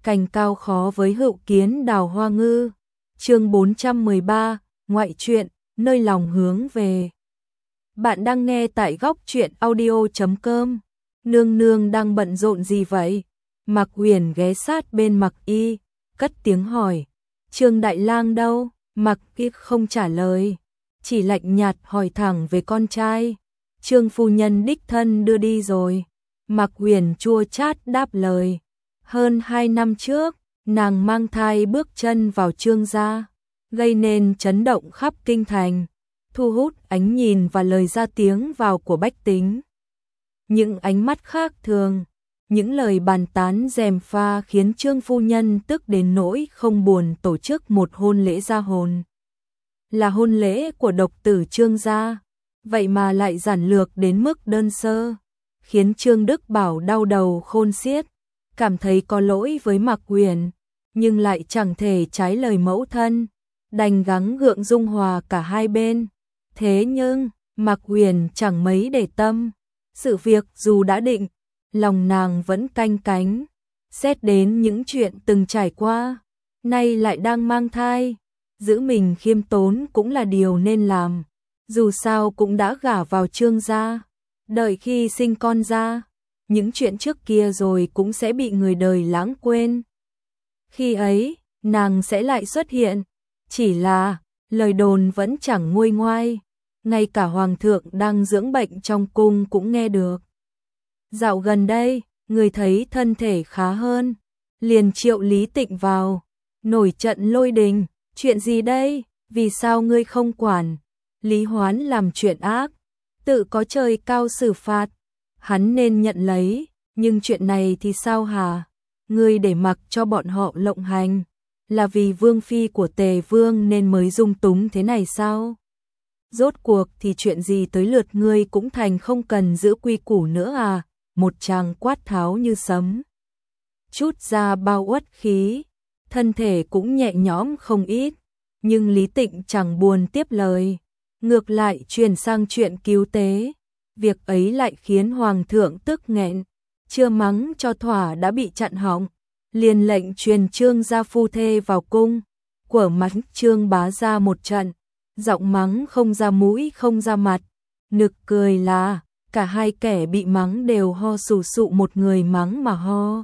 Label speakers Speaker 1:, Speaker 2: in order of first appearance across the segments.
Speaker 1: cành cao khó với hữu kiến đào hoa ngư. Chương 413, ngoại truyện, nơi lòng hướng về. Bạn đang nghe tại góc truyện audio.com. Nương nương đang bận rộn gì vậy? Mạc Huyền ghé sát bên Mạc Y, cất tiếng hỏi. Trương Đại Lang đâu? Mạc Y không trả lời, chỉ lạnh nhạt hỏi thẳng về con trai. Trương phu nhân đích thân đưa đi rồi. Mạc Huyền chua chát đáp lời. Hơn 2 năm trước, nàng mang thai bước chân vào Trương gia, gây nên chấn động khắp kinh thành, thu hút ánh nhìn và lời ra tiếng vào của bách tính. Những ánh mắt khác thường, những lời bàn tán gièm pha khiến Trương phu nhân tức đến nỗi không buồn tổ chức một hôn lễ gia hồn. Là hôn lễ của độc tử Trương gia, vậy mà lại giản lược đến mức đơn sơ, khiến Trương Đức Bảo đau đầu khôn xiết, cảm thấy có lỗi với Mạc Huyền, nhưng lại chẳng thể trái lời mẫu thân, đành gắng gượng dung hòa cả hai bên. Thế nhưng, Mạc Huyền chẳng mấy để tâm, sự việc dù đã định, lòng nàng vẫn canh cánh, xét đến những chuyện từng trải qua, nay lại đang mang thai, giữ mình khiêm tốn cũng là điều nên làm, dù sao cũng đã gả vào Trương gia, đợi khi sinh con ra, những chuyện trước kia rồi cũng sẽ bị người đời lãng quên. Khi ấy, nàng sẽ lại xuất hiện, chỉ là lời đồn vẫn chẳng nguôi ngoai, ngay cả hoàng thượng đang dưỡng bệnh trong cung cũng nghe được. Dạo gần đây, người thấy thân thể khá hơn, liền triệu Lý Tịnh vào, nổi trận lôi đình, chuyện gì đây, vì sao ngươi không quản? Lý Hoán làm chuyện ác, tự có trời cao xử phạt, hắn nên nhận lấy, nhưng chuyện này thì sao hả? Ngươi để mặc cho bọn họ lộng hành, là vì vương phi của Tề Vương nên mới dung túng thế này sao? Rốt cuộc thì chuyện gì tới lượt ngươi cũng thành không cần giữ quy củ nữa à? Một tràng quát tháo như sấm, chút ra bao uất khí, thân thể cũng nhẹ nhõm không ít, nhưng Lý Tịnh chẳng buồn tiếp lời, ngược lại chuyển sang chuyện cứu tế. Việc ấy lại khiến hoàng thượng tức nghẹn, chưa mắng cho thỏa đã bị chặn họng, liền lệnh truyền Trương gia phu thê vào cung, quở mặt Trương bá ra một trận, giọng mắng không ra mũi không ra mặt. Nực cười là cả hai kẻ bị mắng đều ho sù sụ, một người mắng mà ho,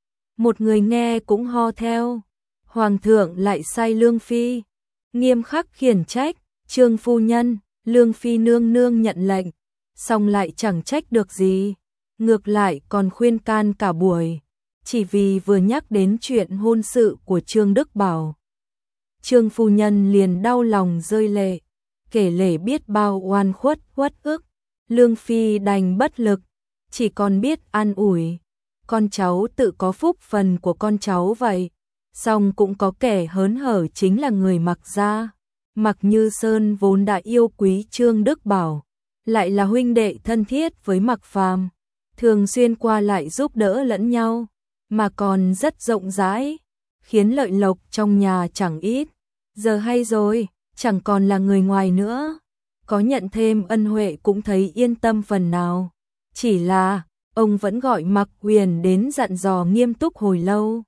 Speaker 1: một người nghe cũng ho theo. Hoàng thượng lại sai Lương phi nghiêm khắc khiển trách Trương phu nhân. Lương phi nương nương nhận lệnh, xong lại chẳng trách được gì, ngược lại còn khuyên can cả buổi, chỉ vì vừa nhắc đến chuyện hôn sự của Trương Đức Bảo. Trương phu nhân liền đau lòng rơi lệ, kể lể biết bao oan khuất uất ức. Lương phi đành bất lực, chỉ còn biết an ủi, con cháu tự có phúc phần của con cháu vậy, song cũng có kẻ hớn hở chính là người Mạc gia. Mạc Như Sơn vốn đã yêu quý Trương Đức Bảo, lại là huynh đệ thân thiết với Mạc Phàm, thường xuyên qua lại giúp đỡ lẫn nhau, mà còn rất rộng rãi, khiến lợi lộc trong nhà chẳng ít. Giờ hay rồi, chẳng còn là người ngoài nữa, có nhận thêm ân huệ cũng thấy yên tâm phần nào. Chỉ là, ông vẫn gọi Mạc Huyền đến dặn dò nghiêm túc hồi lâu.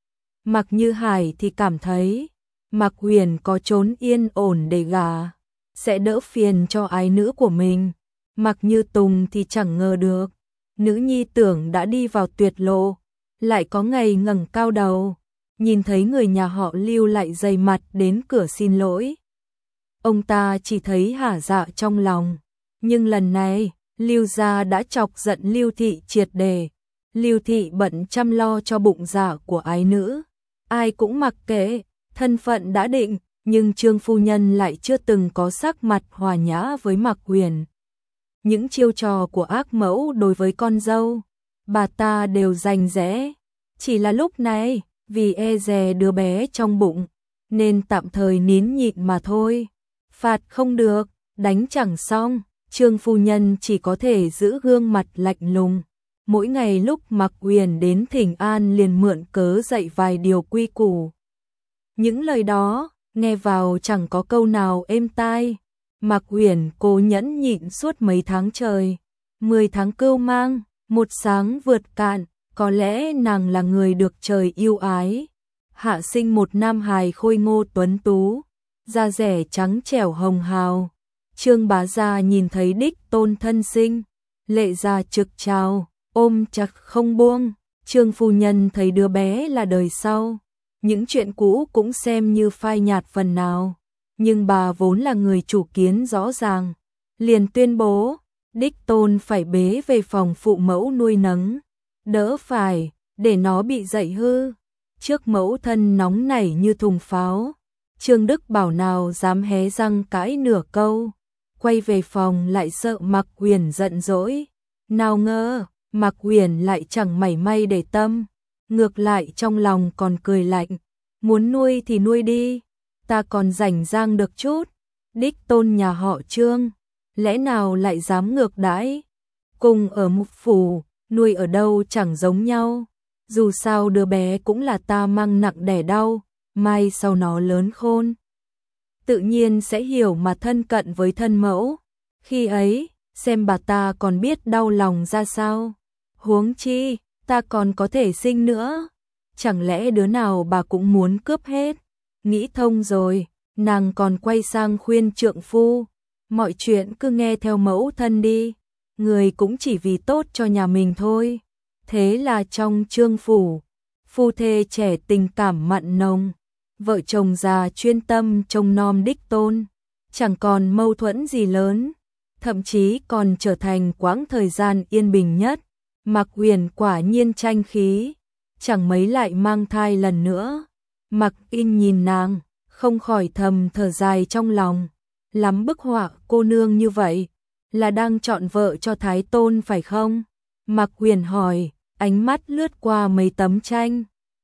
Speaker 1: Mạc Như Hải thì cảm thấy Mạc Huyền có chốn yên ổn để gả, sẽ đỡ phiền cho ái nữ của mình. Mạc Như Tùng thì chẳng ngờ được, nữ nhi tưởng đã đi vào tuyệt lộ, lại có ngày ngẩng cao đầu, nhìn thấy người nhà họ Lưu lại dày mặt đến cửa xin lỗi. Ông ta chỉ thấy hả dạ trong lòng, nhưng lần này, Lưu gia đã chọc giận Lưu thị triệt để. Lưu thị bận chăm lo cho bụng dạ của ái nữ, ai cũng mặc kệ. Thân phận đã định, nhưng Trương phu nhân lại chưa từng có sắc mặt hòa nhã với Mạc Huyền. Những chiêu trò của ác mẫu đối với con dâu, bà ta đều rành rẽ. Chỉ là lúc này, vì e dè đứa bé trong bụng, nên tạm thời nín nhịn mà thôi. Phạt không được, đánh chẳng xong, Trương phu nhân chỉ có thể giữ gương mặt lạnh lùng. Mỗi ngày lúc Mạc Huyền đến thỉnh an liền mượn cớ dạy vài điều quy củ. Những lời đó, nghe vào chẳng có câu nào êm tai. Mạc Huyền cố nhẫn nhịn suốt mấy tháng trời. 10 tháng cưu mang, một sáng vượt cạn, Có lẽ nàng là người được trời yêu ái. Hạ sinh một nam hài khôi ngô tuấn tú, da rẻ trắng trẻo hồng hào. Trương bá gia nhìn thấy đích tôn thân sinh, lệ ra trực trào, ôm chặt không buông. Trương phu nhân thấy đứa bé là đời sau, những chuyện cũ cũng xem như phai nhạt phần nào. Nhưng bà vốn là người chủ kiến rõ ràng, liền tuyên bố, đích tôn phải bế về phòng phụ mẫu nuôi nấng, đỡ phải, để nó bị dậy hư. Trước mẫu thân nóng nảy như thùng pháo, Trương Đức Bảo nào dám hé răng cãi nửa câu, quay về phòng lại sợ Mạc Huyền giận dỗi. Nào ngờ, Mạc Huyền lại chẳng mảy may để tâm, ngược lại trong lòng còn cười lạnh, muốn nuôi thì nuôi đi, ta còn rảnh rang được chút, đích tôn nhà họ Trương, lẽ nào lại dám ngược đãi, cùng ở một phủ, nuôi ở đâu chẳng giống nhau, dù sao đứa bé cũng là ta mang nặng đẻ đau, mai sau nó lớn khôn, tự nhiên sẽ hiểu mà thân cận với thân mẫu, khi ấy, xem bà ta còn biết đau lòng ra sao, huống chi, ta còn có thể sinh nữa, chẳng lẽ đứa nào bà cũng muốn cướp hết, nghĩ thông rồi, nàng còn quay sang khuyên trượng phu, mọi chuyện cứ nghe theo mẫu thân đi, người cũng chỉ vì tốt cho nhà mình thôi. Thế là trong Trương phủ, phu thê trẻ tình cảm mặn nồng, vợ chồng già chuyên tâm trông nom đích tôn, chẳng còn mâu thuẫn gì lớn, thậm chí còn trở thành quãng thời gian yên bình nhất. Mạc Huyền quả nhiên tranh khí, chẳng mấy lại mang thai lần nữa. Mạc In nhìn nàng, không khỏi thầm thở dài trong lòng, lắm bức họa cô nương như vậy, là đang chọn vợ cho Thái Tôn phải không? Mạc Huyền hỏi, ánh mắt lướt qua mấy tấm tranh.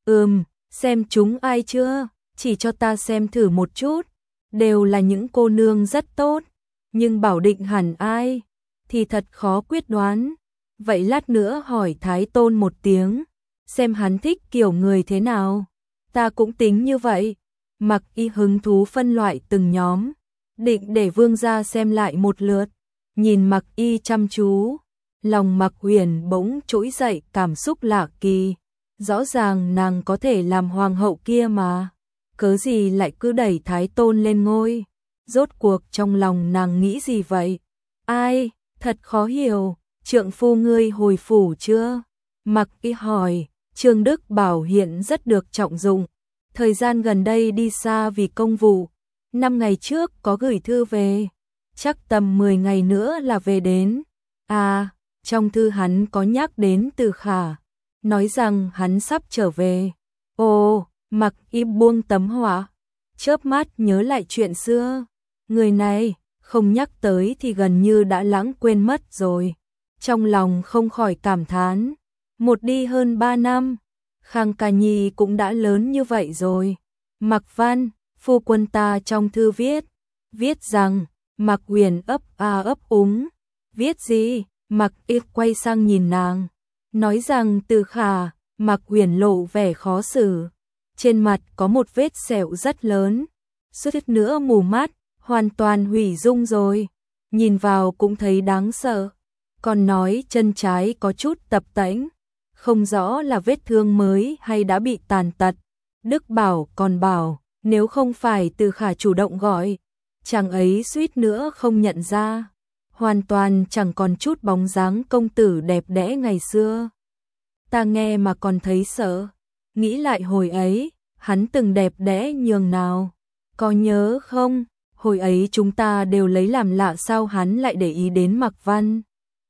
Speaker 1: Xem chúng ai chưa? Chỉ cho ta xem thử một chút. Đều là những cô nương rất tốt, nhưng bảo định hẳn ai thì thật khó quyết đoán. Vậy lát nữa hỏi Thái Tôn một tiếng, xem hắn thích kiểu người thế nào. Ta cũng tính như vậy. Mạc Y hứng thú phân loại từng nhóm, định để vương gia xem lại một lượt. Nhìn Mạc Y chăm chú, lòng Mạc Huyền bỗng trỗi dậy cảm xúc lạ kỳ. Rõ ràng nàng có thể làm hoàng hậu kia mà, cớ gì lại cứ đẩy Thái Tôn lên ngôi. Rốt cuộc trong lòng nàng nghĩ gì vậy? Ai, thật khó hiểu. Trượng phu ngươi hồi phủ chưa? Mạc Y hỏi. Trương Đức Bảo hiện rất được trọng dụng, thời gian gần đây đi xa vì công vụ. 5 ngày trước có gửi thư về, chắc tầm 10 ngày nữa là về đến. À, trong thư hắn có nhắc đến Từ Khả, nói rằng hắn sắp trở về. Ồ, Mạc Y buông tấm họa, chớp mắt nhớ lại chuyện xưa. Người này, không nhắc tới thì gần như đã lãng quên mất rồi. Trong lòng không khỏi cảm thán, một đi hơn 3 năm, Khang Ca Nhi cũng đã lớn như vậy rồi. Mạc Văn, phu quân ta trong thư viết rằng, Mạc Huyền ấp ấp úng. Viết gì? Mạc Y quay sang nhìn nàng, nói rằng Từ Khả. Mạc Huyền lộ vẻ khó xử, trên mặt có một vết sẹo rất lớn, suýt nữa mù mắt, hoàn toàn hủy dung rồi, nhìn vào cũng thấy đáng sợ. Còn nói chân trái có chút tập tễnh, không rõ là vết thương mới hay đã bị tàn tật. Đức Bảo còn bảo, nếu không phải Từ Khả chủ động gọi, chàng ấy suýt nữa không nhận ra, hoàn toàn chẳng còn chút bóng dáng công tử đẹp đẽ ngày xưa. Ta nghe mà còn thấy sợ, nghĩ lại hồi ấy, hắn từng đẹp đẽ nhường nào, có nhớ không? Hồi ấy chúng ta đều lấy làm lạ sao hắn lại để ý đến Mạc Văn.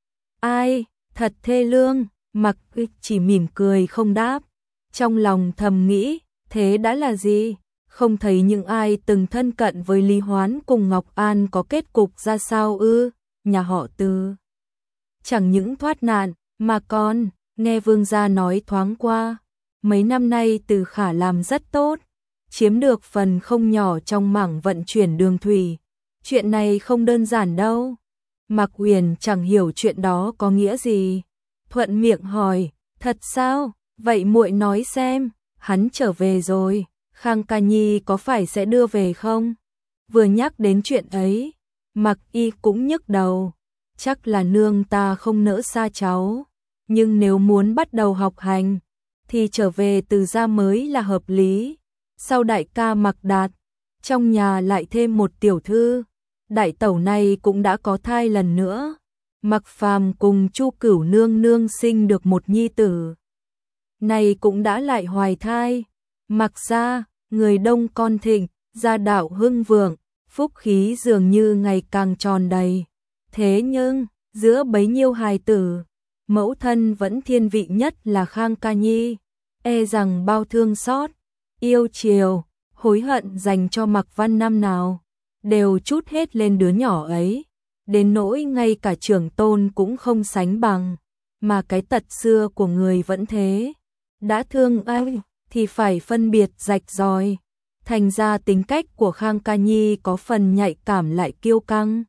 Speaker 1: Ai, thật thê lương. Mạc Y chỉ mỉm cười không đáp, trong lòng thầm nghĩ, thế đã là gì? Không thấy những ai từng thân cận với Lý Hoán cùng Ngọc An có kết cục ra sao ư? Nhà họ Từ chẳng những thoát nạn, mà còn nghe vương gia nói thoáng qua, mấy năm nay Từ Khả làm rất tốt, chiếm được phần không nhỏ trong mảng vận chuyển đường thủy. Chuyện này không đơn giản đâu. Mạc Huyền chẳng hiểu chuyện đó có nghĩa gì, thuận miệng hỏi, thật sao? Vậy muội nói xem, hắn trở về rồi, Khang Ca Nhi có phải sẽ đưa về không? Vừa nhắc đến chuyện ấy, Mạc Y cũng nhức đầu, chắc là nương ta không nỡ xa cháu. nhưng nếu muốn bắt đầu học hành, thì trở về Từ gia mới là hợp lý. Sau đại ca Mạc Đạt, trong nhà lại thêm một tiểu thư, đại tẩu này cũng đã có thai lần nữa. Mạc Phàm cùng Chu Cửu nương nương sinh được một nhi tử. Này cũng đã lại hoài thai. Mạc gia, người đông con thịnh, gia đạo hưng vượng, phúc khí dường như ngày càng tròn đầy. Thế nhưng, giữa bấy nhiêu hài tử, mẫu thân vẫn thiên vị nhất là Khang Ca Nhi, e rằng bao thương xót, yêu chiều, hối hận dành cho Mạc Văn năm nào, đều trút hết lên đứa nhỏ ấy, đến nỗi ngay cả trưởng tôn cũng không sánh bằng, mà cái tật xưa của người vẫn thế, đã thương ai thì phải phân biệt rạch ròi, thành ra tính cách của Khang Ca Nhi có phần nhạy cảm lại kiêu căng.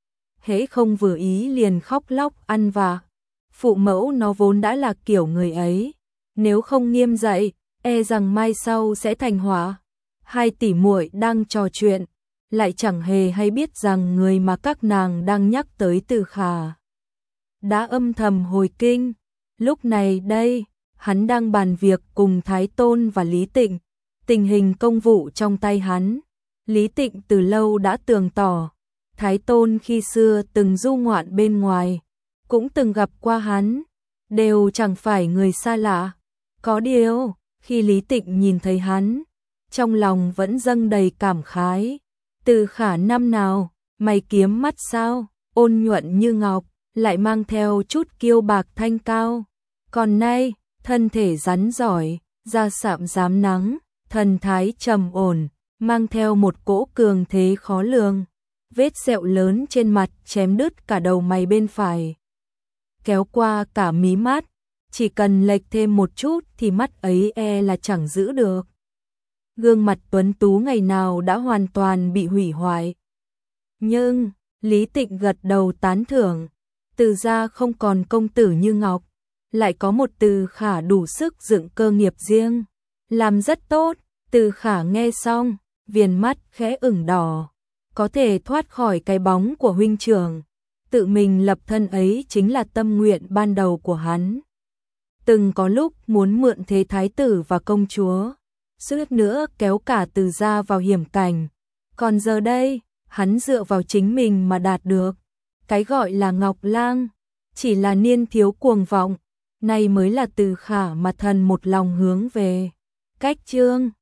Speaker 1: Hễ không vừa ý liền khóc lóc ăn vạ. Phụ mẫu nó vốn đã là kiểu người ấy, nếu không nghiêm dạy, e rằng mai sau sẽ thành họa. Hai tỷ muội đang trò chuyện, lại chẳng hề hay biết rằng người mà các nàng đang nhắc tới Từ Khả đã âm thầm hồi kinh. Lúc này đây, hắn đang bàn việc cùng Thái Tôn và Lý Tịnh, tình hình công vụ trong tay hắn. Lý Tịnh từ lâu đã tường tỏ, Thái Tôn khi xưa từng du ngoạn bên ngoài, cũng từng gặp qua hắn, đều chẳng phải người xa lạ. Có điều, khi Lý Tịnh nhìn thấy hắn, trong lòng vẫn dâng đầy cảm khái. Từ Khả năm nào, mày kiếm mắt sao, ôn nhuận như ngọc, lại mang theo chút kiêu bạc thanh cao. Còn nay, thân thể rắn giỏi, da sạm rám nắng, thần thái trầm ổn, mang theo một cỗ cường thế khó lường. Vết sẹo lớn trên mặt chém đứt cả đầu mày bên phải, kéo qua cả mí mắt, chỉ cần lệch thêm một chút thì mắt ấy e là chẳng giữ được. Gương mặt tuấn tú ngày nào đã hoàn toàn bị hủy hoại. Nhưng, Lý Tịnh gật đầu tán thưởng, Từ gia không còn công tử như ngọc, lại có một Từ Khả đủ sức dựng cơ nghiệp riêng, làm rất tốt. Từ Khả nghe xong, viền mắt khẽ ửng đỏ, có thể thoát khỏi cái bóng của huynh trưởng, tự mình lập thân ấy chính là tâm nguyện ban đầu của hắn. Từng có lúc muốn mượn thế thái tử và công chúa, suýt nữa kéo cả Từ gia vào hiểm cảnh, còn giờ đây, hắn dựa vào chính mình mà đạt được. Cái gọi là Ngọc Lang, chỉ là niên thiếu cuồng vọng, này mới là Từ Khả mà thần một lòng hướng về. Cách chương